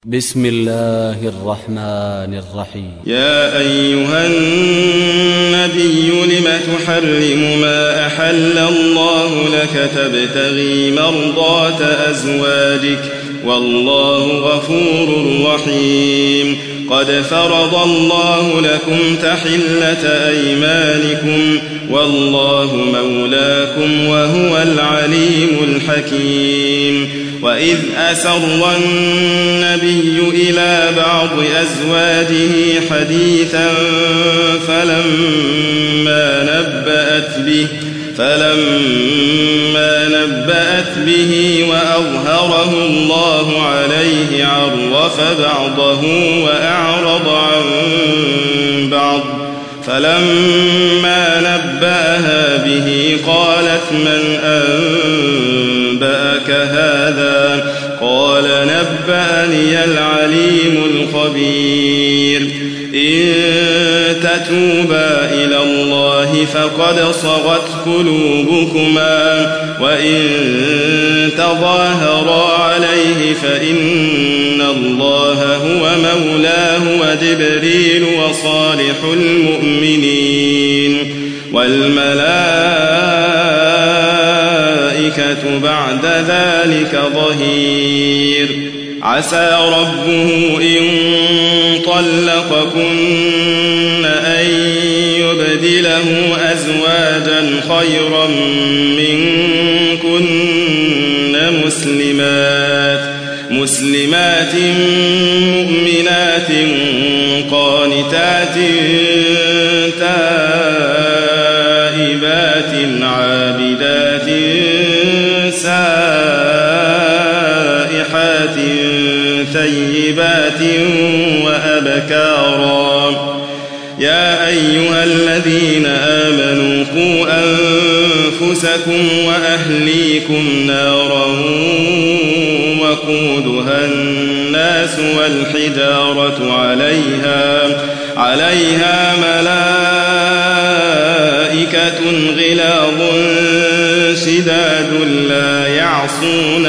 بسم الله الرحمن الرحيم. يا أيها النبي لم تحرم ما أحل الله لك تبتغي مرضات أزواجك والله غفور رحيم. قد فرض الله لكم تحلة أيمانكم والله مولاكم وهو العليم الحكيم. وإذ أسر النبي إلى بعض أزواجه حديثا فلما نبأت به وأظهره الله عليه عرف بعضه وأعرض عن بعض. فلما نبأها به قالت من أنبأك هذا؟ قال نبأني العليم الخبير. إن تتوبا إلى الله فقد صغت قلوبكما وإن تظاهرا عليه فإن الله هو مولاه وجبريل وصالح المؤمنين والملائكة بعد ذلك ظهير. عسى ربه إن طلقكن أن يبدله أزواجا خيرا منكن مسلمات مؤمنات قانتات تائبات عابدات سائحات ثيبات وأبكارا. يا أيها الذين آمنوا قوا أنفسكم وأهليكم نارا وقودها الناس والحجارة عليها ملائكة غلاظ شداد لا يعصون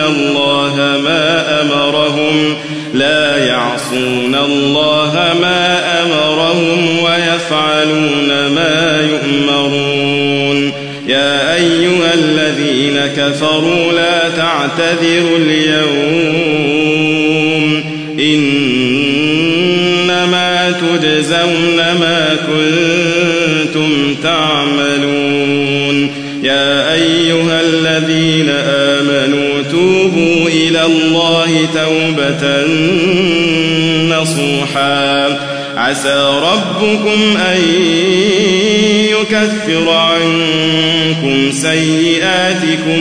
الله ما أمرهم ويفعلون ما يؤمرون. يا أيها الذين كفروا لا تعتذروا اليوم إنما تجزون ما كنتم تعملون. يا أيها الذين آمنوا توبوا إلى الله توبة نصوحا. عسى ربكم أن يكفر عنكم سيئاتكم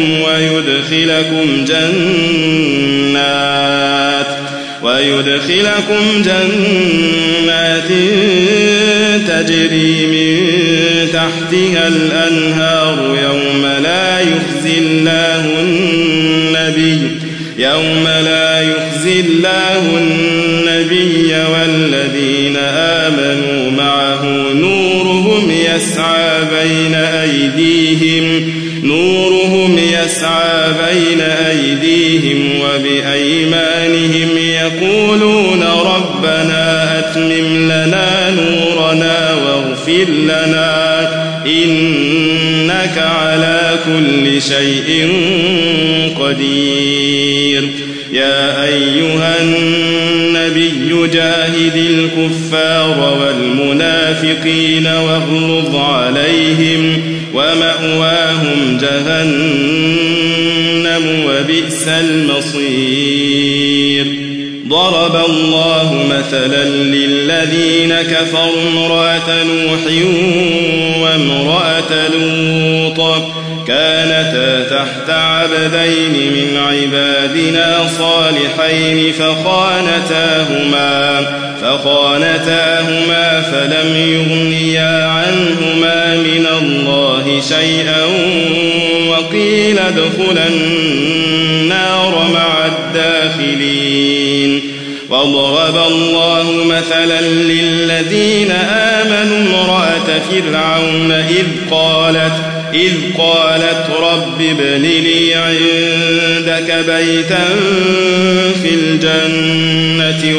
ويدخلكم جنات تجري من تحتها الأنهار يوم لا يخزي الله النبي والذين آمنوا معه نورهم يسعى بين أيديهم وبأيمانهم يقولون ربنا أتمم لنا نورنا واغفر لنا إنك على كل شيء قدير. يا أيها النبي جاهد الكفار والمنافقين واغلظ عليهم ومأواهم جهنم وبئس المصير. ضرب الله مثلا للذين كفروا امرأة نوح وامرأة لوط كانتا تحت عبدين من عبادنا صالحين فخانتاهما فلم يغنيا عنهما من الله شيئا وقيل ادخلا النار مع الداخلين. وضرب الله مثلا للذين آمنوا امرأة فرعون إذ قالت إذ قالت رب ابن لي عندك بيتا في الجنة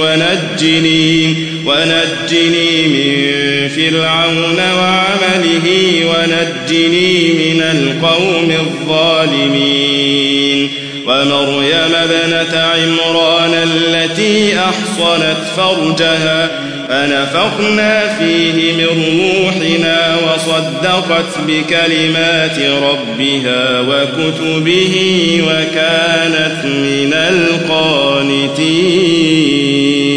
ونجني من فرعون وعمله ونجني من القوم الظالمين ومريم ابنة عمران التي أحصنت فرجها فنفخنا فيه من روحنا وصدقت بكلمات ربها وكتبه وكانت من القانتين.